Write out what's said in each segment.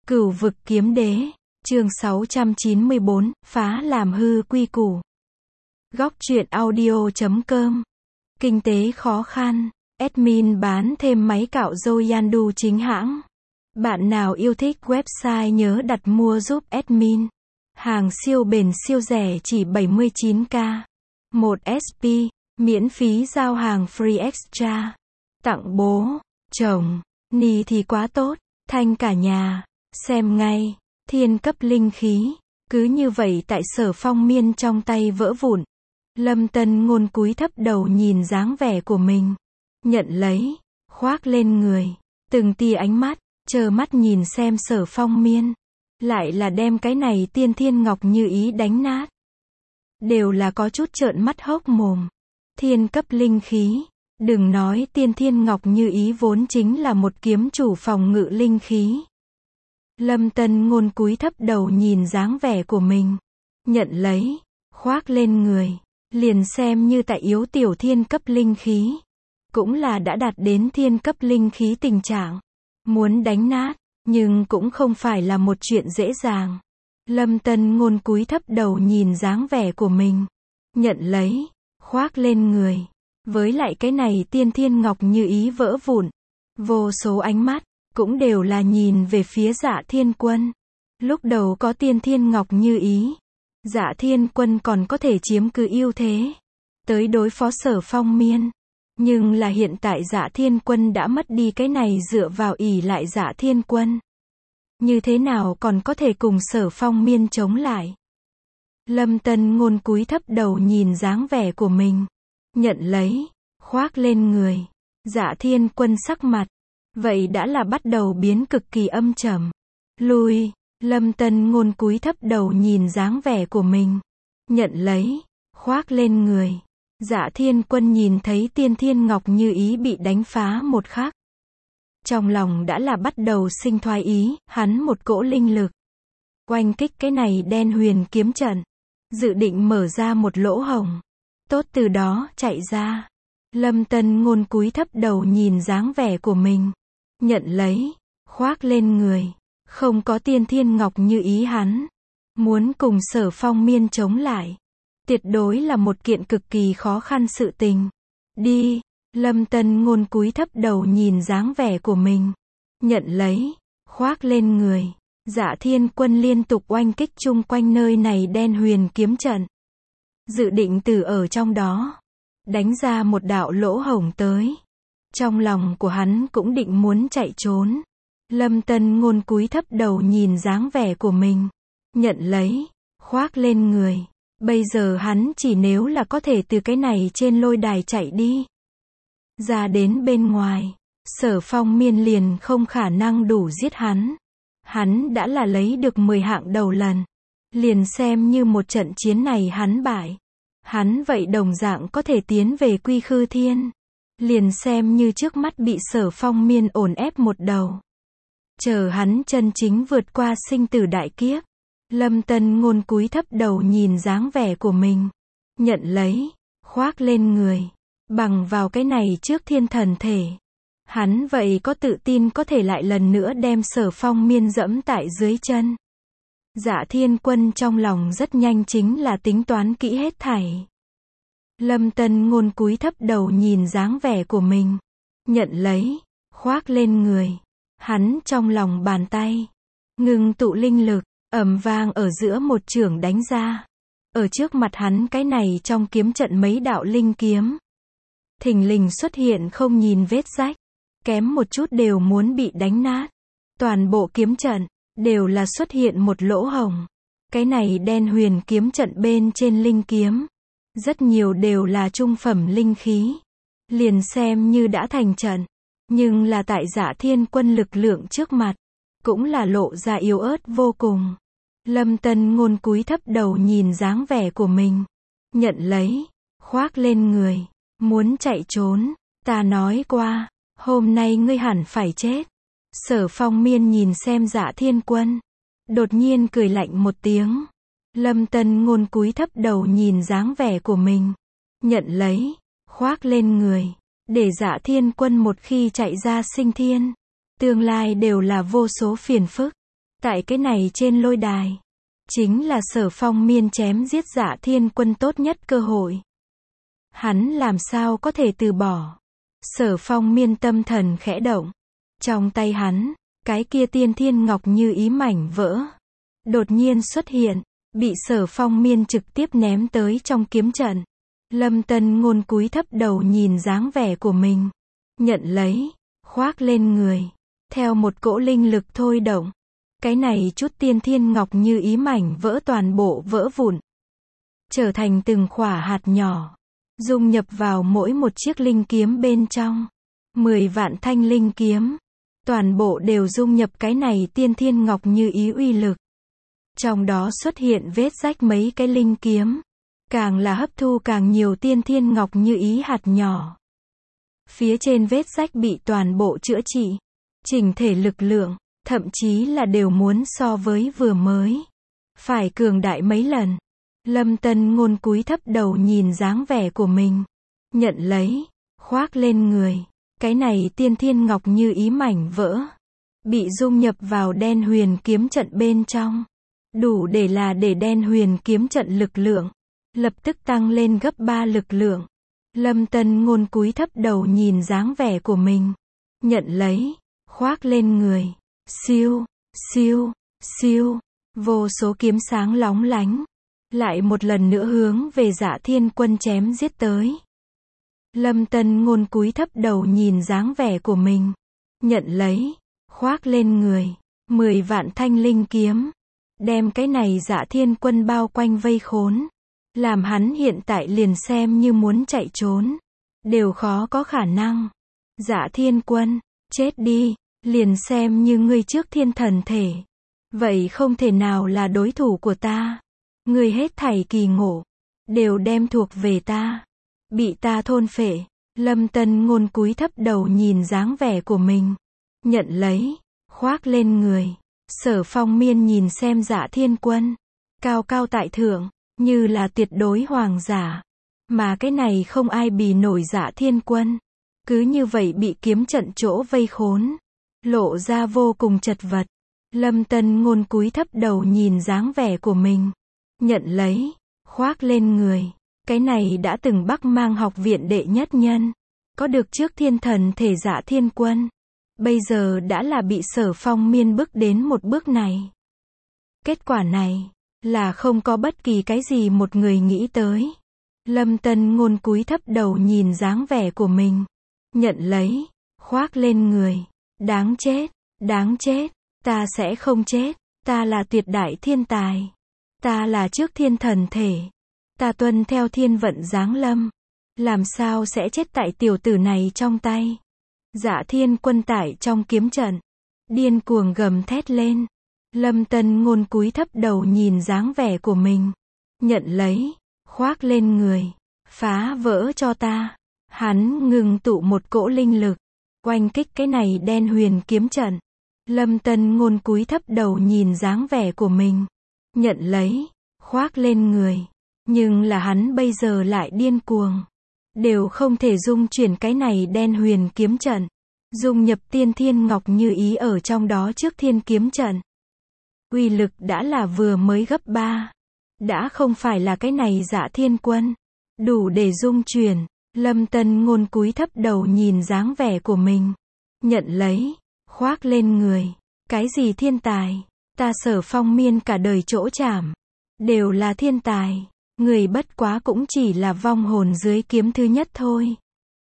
Cửu vực kiếm đế, chương 694, phá làm hư quy củ. Góc truyện audio.com. Kinh tế khó khăn, admin bán thêm máy cạo râu Yandu chính hãng. Bạn nào yêu thích website nhớ đặt mua giúp admin. Hàng siêu bền siêu rẻ chỉ 79k. 1 SP, miễn phí giao hàng free extra. Tặng bố, chồng, ni thì quá tốt, thanh cả nhà. Xem ngay, thiên cấp linh khí, cứ như vậy tại Sở Phong Miên trong tay vỡ vụn. Lâm Tân Ngôn cúi thấp đầu nhìn dáng vẻ của mình. Nhận lấy, khoác lên người, từng tia ánh mắt, chờ mắt nhìn xem Sở Phong Miên. Lại là đem cái này tiên thiên ngọc như ý đánh nát. Đều là có chút trợn mắt hốc mồm. Thiên cấp linh khí, đừng nói tiên thiên ngọc như ý vốn chính là một kiếm chủ phòng ngự linh khí. Lâm Tân Ngôn cúi thấp đầu nhìn dáng vẻ của mình. Nhận lấy, khoác lên người, liền xem như tại yếu tiểu thiên cấp linh khí. Cũng là đã đạt đến thiên cấp linh khí tình trạng. Muốn đánh nát, nhưng cũng không phải là một chuyện dễ dàng. Lâm Tân Ngôn cúi thấp đầu nhìn dáng vẻ của mình. Nhận lấy, khoác lên người. Với lại cái này tiên thiên ngọc như ý vỡ vụn. Vô số ánh mắt cũng đều là nhìn về phía Dạ Thiên Quân. Lúc đầu có tiên thiên ngọc như ý, Dạ Thiên Quân còn có thể chiếm cứ ưu thế, tới đối phó Sở Phong Miên. Nhưng là hiện tại Dạ Thiên Quân đã mất đi cái này dựa vào ỷ lại Dạ Thiên Quân. Như thế nào còn có thể cùng Sở Phong Miên chống lại? Lâm Tân Ngôn cúi thấp đầu nhìn dáng vẻ của mình. Nhận lấy, khoác lên người. Dạ Thiên Quân sắc mặt vậy đã là bắt đầu biến cực kỳ âm trầm. Lui, Lâm Tân Ngôn cúi thấp đầu nhìn dáng vẻ của mình. Nhận lấy, khoác lên người. Dạ Thiên Quân nhìn thấy tiên thiên ngọc như ý bị đánh phá một khắc. Trong lòng đã là bắt đầu sinh thoái ý, hắn một cỗ linh lực. Oanh kích cái này đen huyền kiếm trận. Dự định mở ra một lỗ hổng. Tốt từ đó, chạy ra. Lâm Tân Ngôn cúi thấp đầu nhìn dáng vẻ của mình. Nhận lấy, khoác lên người. Không có tiên thiên ngọc như ý hắn. Muốn cùng Sở Phong Miên chống lại. Tuyệt đối là một kiện cực kỳ khó khăn sự tình. Đi, Lâm Tân Ngôn cúi thấp đầu nhìn dáng vẻ của mình. Nhận lấy, khoác lên người. Dạ Thiên Quân liên tục oanh kích chung quanh nơi này đen huyền kiếm trận. Dự định từ ở trong đó. Đánh ra một đạo lỗ hổng tới. Trong lòng của hắn cũng định muốn chạy trốn. Lâm Tân Ngôn cúi thấp đầu nhìn dáng vẻ của mình. Nhận lấy, khoác lên người. Bây giờ hắn chỉ nếu là có thể từ cái này trên lôi đài chạy đi. Ra đến bên ngoài, Sở Phong Miên liền không khả năng đủ giết hắn. Hắn đã là lấy được 10 hạng đầu lần. Liền xem như một trận chiến này hắn bại. Hắn vậy đồng dạng có thể tiến về Quy Khư Thiên. Liền xem như trước mắt bị Sở Phong Miên ổn ép một đầu. Chờ hắn chân chính vượt qua sinh tử đại kiếp. Lâm Tân Ngôn cúi thấp đầu nhìn dáng vẻ của mình. Nhận lấy, khoác lên người. Bằng vào cái này trước thiên thần thể. Hắn vậy có tự tin có thể lại lần nữa đem Sở Phong Miên dẫm tại dưới chân. Dạ Thiên Quân trong lòng rất nhanh chính là tính toán kỹ hết thảy. Lâm Tân Ngôn cúi thấp đầu nhìn dáng vẻ của mình. Nhận lấy, khoác lên người. Hắn trong lòng bàn tay. Ngưng tụ linh lực, ầm vang ở giữa một chưởng đánh ra. Ở trước mặt hắn cái này trong kiếm trận mấy đạo linh kiếm. Thình lình xuất hiện không nhìn vết rách. Kém một chút đều muốn bị đánh nát. Toàn bộ kiếm trận, đều là xuất hiện một lỗ hổng. Cái này đen huyền kiếm trận bên trên linh kiếm. Rất nhiều đều là trung phẩm linh khí. Liền xem như đã thành trận. Nhưng là tại Dạ Thiên Quân lực lượng trước mặt. Cũng là lộ ra yếu ớt vô cùng. Lâm Tân Ngôn cúi thấp đầu nhìn dáng vẻ của mình. Nhận lấy, khoác lên người. Muốn chạy trốn, ta nói qua. Hôm nay ngươi hẳn phải chết. Sở Phong Miên nhìn xem Dạ Thiên Quân. Đột nhiên cười lạnh một tiếng. Lâm Tân Ngôn cúi thấp đầu nhìn dáng vẻ của mình. Nhận lấy, khoác lên người. Để Dạ Thiên Quân một khi chạy ra sinh thiên. Tương lai đều là vô số phiền phức. Tại cái này trên lôi đài, chính là Sở Phong Miên chém giết Dạ Thiên Quân tốt nhất cơ hội. Hắn làm sao có thể từ bỏ. Sở Phong Miên tâm thần khẽ động. Trong tay hắn, cái kia tiên thiên ngọc như ý mảnh vỡ đột nhiên xuất hiện, bị Sở Phong Miên trực tiếp ném tới trong kiếm trận. Lâm Tân Ngôn cúi thấp đầu nhìn dáng vẻ của mình, nhận lấy, khoác lên người, theo một cỗ linh lực thôi động. Cái này chút tiên thiên ngọc như ý mảnh vỡ toàn bộ vỡ vụn, trở thành từng khỏa hạt nhỏ, dung nhập vào mỗi một chiếc linh kiếm bên trong. 10 vạn thanh linh kiếm, toàn bộ đều dung nhập cái này tiên thiên ngọc như ý uy lực. Trong đó xuất hiện vết rách mấy cái linh kiếm, càng là hấp thu càng nhiều tiên thiên ngọc như ý hạt nhỏ. Phía trên vết rách bị toàn bộ chữa trị, chỉnh thể lực lượng, thậm chí là đều muốn so với vừa mới phải cường đại mấy lần. Lâm Tân Ngôn cúi thấp đầu nhìn dáng vẻ của mình, nhận lấy, khoác lên người. Cái này tiên thiên ngọc như ý mảnh vỡ, bị dung nhập vào đen huyền kiếm trận bên trong. Đủ để đen huyền kiếm trận lực lượng lập tức tăng lên gấp 3 lực lượng. Lâm Tân Ngôn cúi thấp đầu nhìn dáng vẻ của mình, nhận lấy, khoác lên người. Siêu, siêu, siêu, vô số kiếm sáng lóng lánh, lại một lần nữa hướng về Dạ Thiên Quân chém giết tới. Lâm Tân Ngôn cúi thấp đầu nhìn dáng vẻ của mình, nhận lấy, khoác lên người. 10 vạn thanh linh kiếm, đem cái này Dạ Thiên Quân bao quanh vây khốn, làm hắn hiện tại liền xem như muốn chạy trốn, đều khó có khả năng. Dạ Thiên Quân, chết đi, liền xem như ngươi trước thiên thần thể, vậy không thể nào là đối thủ của ta. Ngươi hết thảy kỳ ngộ, đều đem thuộc về ta, bị ta thôn phệ. Lâm Tân Ngôn cúi thấp đầu nhìn dáng vẻ của mình, nhận lấy, khoác lên người. Sở Phong Miên nhìn xem Dạ Thiên Quân, cao cao tại thượng, như là tuyệt đối hoàng giả, mà cái này không ai bì nổi Dạ Thiên Quân, cứ như vậy bị kiếm trận chỗ vây khốn, lộ ra vô cùng chật vật. Lâm Tân Ngôn cúi thấp đầu nhìn dáng vẻ của mình, nhận lấy, khoác lên người. Cái này đã từng Bắc Mang học viện đệ nhất nhân, có được trước thiên thần thể Dạ Thiên Quân, bây giờ đã là bị Sở Phong Miên bước đến một bước này. Kết quả này, là không có bất kỳ cái gì một người nghĩ tới. Lâm Tân Ngôn cúi thấp đầu nhìn dáng vẻ của mình, nhận lấy, khoác lên người. Đáng chết, ta sẽ không chết, ta là tuyệt đại thiên tài, ta là trước thiên thần thể, ta tuân theo thiên vận giáng lâm, làm sao sẽ chết tại tiểu tử này trong tay. Dạ Thiên Quân tại trong kiếm trận, điên cuồng gầm thét lên. Lâm Tân Ngôn cúi thấp đầu nhìn dáng vẻ của mình, nhận lấy, khoác lên người. Phá vỡ cho ta. Hắn ngừng tụ một cỗ linh lực, oanh kích cái này đen huyền kiếm trận. Lâm Tân Ngôn cúi thấp đầu nhìn dáng vẻ của mình, nhận lấy, khoác lên người. Nhưng là hắn bây giờ lại điên cuồng, đều không thể dung chuyển cái này đen huyền kiếm trận, dung nhập tiên thiên ngọc như ý ở trong đó trước thiên kiếm trận. Uy lực đã là vừa mới gấp 3, đã không phải là cái này Dạ Thiên Quân đủ để dung chuyển. Lâm Tân Ngôn cúi thấp đầu nhìn dáng vẻ của mình, nhận lấy, khoác lên người. Cái gì thiên tài, ta Sở Phong Miên cả đời chỗ chảm, đều là thiên tài, người bất quá cũng chỉ là vong hồn dưới kiếm thứ nhất thôi.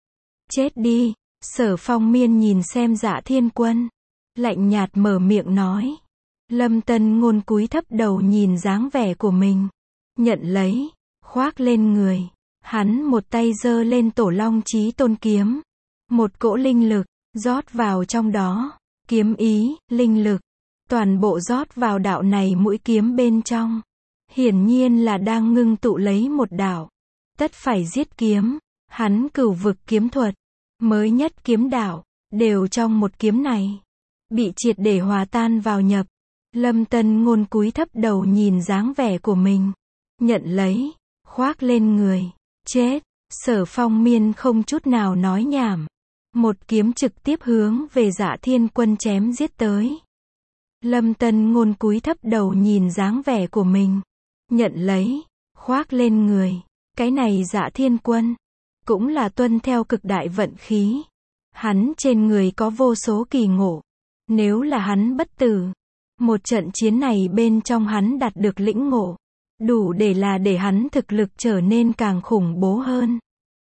Chết đi. Sở Phong Miên nhìn xem Dạ Thiên Quân, lạnh nhạt mở miệng nói. Lâm Tân Ngôn cúi thấp đầu nhìn dáng vẻ của mình, nhận lấy, khoác lên người. Hắn một tay giơ lên Tổ Long Chí Tôn kiếm, một cỗ linh lực rót vào trong đó, kiếm ý, linh lực, toàn bộ rót vào đạo này mũi kiếm bên trong. Hiển nhiên là đang ngưng tụ lấy một đạo tất phải giết kiếm. Hắn cửu vực kiếm thuật, mới nhất kiếm đạo, đều trong một kiếm này, bị triệt để hòa tan vào nhập. Lâm Tân Ngôn cúi thấp đầu nhìn dáng vẻ của mình, nhận lấy, khoác lên người. Chết. Sở Phong Miên không chút nào nói nhảm, một kiếm trực tiếp hướng về Dạ Thiên Quân chém giết tới. Lâm Tân Ngôn cúi thấp đầu nhìn dáng vẻ của mình. Nhận lấy, khoác lên người. Cái này Dạ Thiên Quân. Cũng là tuân theo cực đại vận khí. Hắn trên người có vô số kỳ ngộ. Nếu là hắn bất tử, một trận chiến này bên trong hắn đạt được lĩnh ngộ. Đủ để hắn thực lực trở nên càng khủng bố hơn.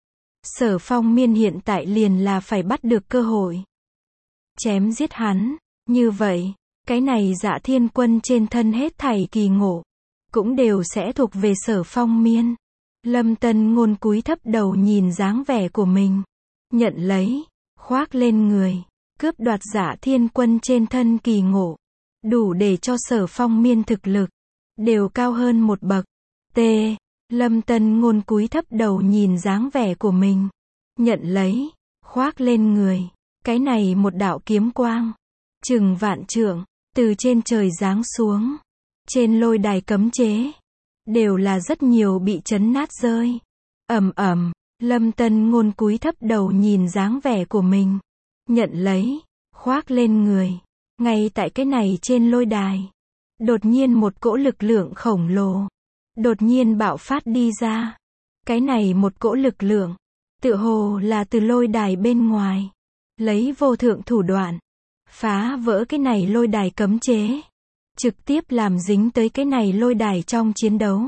Sở Phong Miên hiện tại liền là phải bắt được cơ hội. Chém giết hắn. Như vậy, cái này Dạ Thiên Quân trên thân hết thảy kỳ ngộ. Cũng đều sẽ thuộc về Sở Phong Miên. Lâm Tân Ngôn cúi thấp đầu nhìn dáng vẻ của mình. Nhận lấy, khoác lên người. Cướp đoạt Dạ Thiên Quân trên thân kỳ ngộ. Đủ để cho Sở Phong Miên thực lực đều cao hơn một bậc. T. Lâm Tân Ngôn cúi thấp đầu nhìn dáng vẻ của mình. Nhận lấy, khoác lên người. Cái này một đạo kiếm quang. Chừng vạn trượng, từ trên trời giáng xuống. Trên lôi đài cấm chế. Đều là rất nhiều bị chấn nát rơi. Ầm ầm, Lâm Tân Ngôn cúi thấp đầu nhìn dáng vẻ của mình. Nhận lấy, khoác lên người. Ngay tại cái này trên lôi đài. Đột nhiên một cỗ lực lượng khổng lồ. Đột nhiên bạo phát đi ra. Cái này một cỗ lực lượng. Tựa hồ là từ lôi đài bên ngoài. Lấy vô thượng thủ đoạn. Phá vỡ cái này lôi đài cấm chế. Trực tiếp làm dính tới cái này lôi đài trong chiến đấu.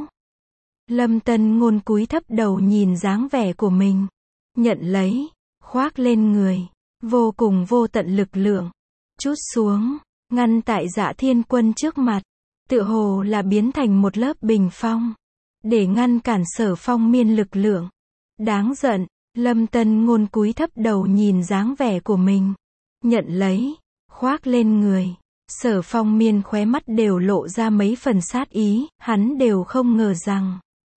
Lâm Tân Ngôn cúi thấp đầu nhìn dáng vẻ của mình. Nhận lấy, khoác lên người. Vô cùng vô tận lực lượng. Trút xuống, ngăn tại Dạ Thiên Quân trước mặt. Tựa hồ là biến thành một lớp bình phong. Để ngăn cản Sở Phong Miên lực lượng. Đáng giận, Lâm Tân Ngôn cúi thấp đầu nhìn dáng vẻ của mình. Nhận lấy, khoác lên người. Sở Phong Miên khóe mắt đều lộ ra mấy phần sát ý, hắn đều không ngờ rằng.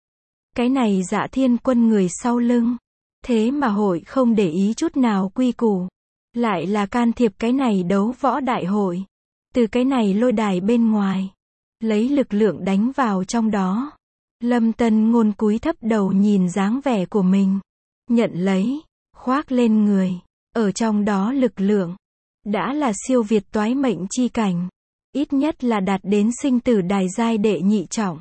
Cái này Dạ Thiên Quân người sau lưng. Thế mà hội không để ý chút nào quy củ. Lại là can thiệp cái này đấu võ đại hội. Từ cái này lôi đài bên ngoài. Lấy lực lượng đánh vào trong đó. Lâm Tân Ngôn cúi thấp đầu nhìn dáng vẻ của mình. Nhận lấy, khoác lên người. Ở trong đó lực lượng. Đã là siêu việt toái mệnh chi cảnh. Ít nhất là đạt đến sinh tử đài giai đệ nhị trọng.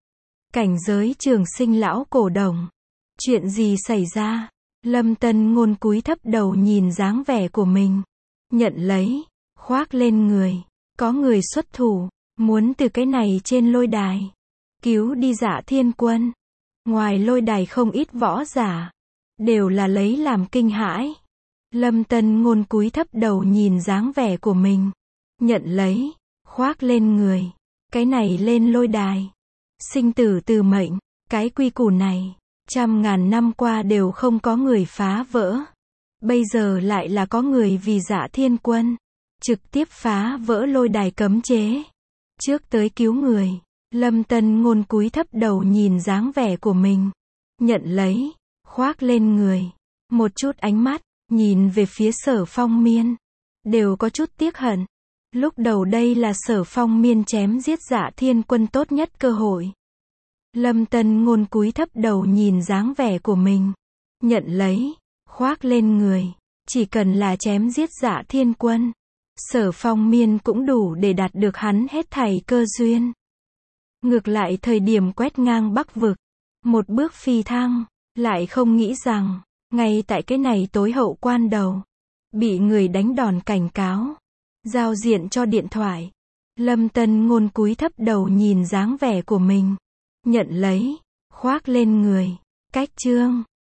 Cảnh giới trường sinh lão cổ đồng. Chuyện gì xảy ra? Lâm Tân Ngôn cúi thấp đầu nhìn dáng vẻ của mình. Nhận lấy, khoác lên người. Có người xuất thủ. Muốn từ cái này trên lôi đài. Cứu đi Dạ Thiên Quân. Ngoài lôi đài không ít võ giả. Đều là lấy làm kinh hãi. Lâm Tân Ngôn cúi thấp đầu nhìn dáng vẻ của mình. Nhận lấy, khoác lên người. Cái này lên lôi đài. Sinh tử từ mệnh. Cái quy củ này. 100.000 năm qua đều không có người phá vỡ. Bây giờ lại là có người vì Dạ Thiên Quân. Trực tiếp phá vỡ lôi đài cấm chế. Trước tới cứu người. Lâm Tân Ngôn cúi thấp đầu nhìn dáng vẻ của mình. Nhận lấy, khoác lên người. Một chút ánh mắt, nhìn về phía Sở Phong Miên. Đều có chút tiếc hận. Lúc đầu đây là Sở Phong Miên chém giết Dạ Thiên Quân tốt nhất cơ hội. Lâm Tân Ngôn cúi thấp đầu nhìn dáng vẻ của mình. Nhận lấy, khoác lên người. Chỉ cần là chém giết Dạ Thiên Quân. Sở Phong Miên cũng đủ để đạt được hắn hết thảy cơ duyên. Ngược lại thời điểm quét ngang Bắc vực. Một bước phi thăng. Lại không nghĩ rằng, ngay tại cái này tối hậu quan đầu. Bị người đánh đòn cảnh cáo. Giao diện cho điện thoại. Lâm Tân Ngôn cúi thấp đầu nhìn dáng vẻ của mình. Nhận lấy, khoác lên người. Cách chương.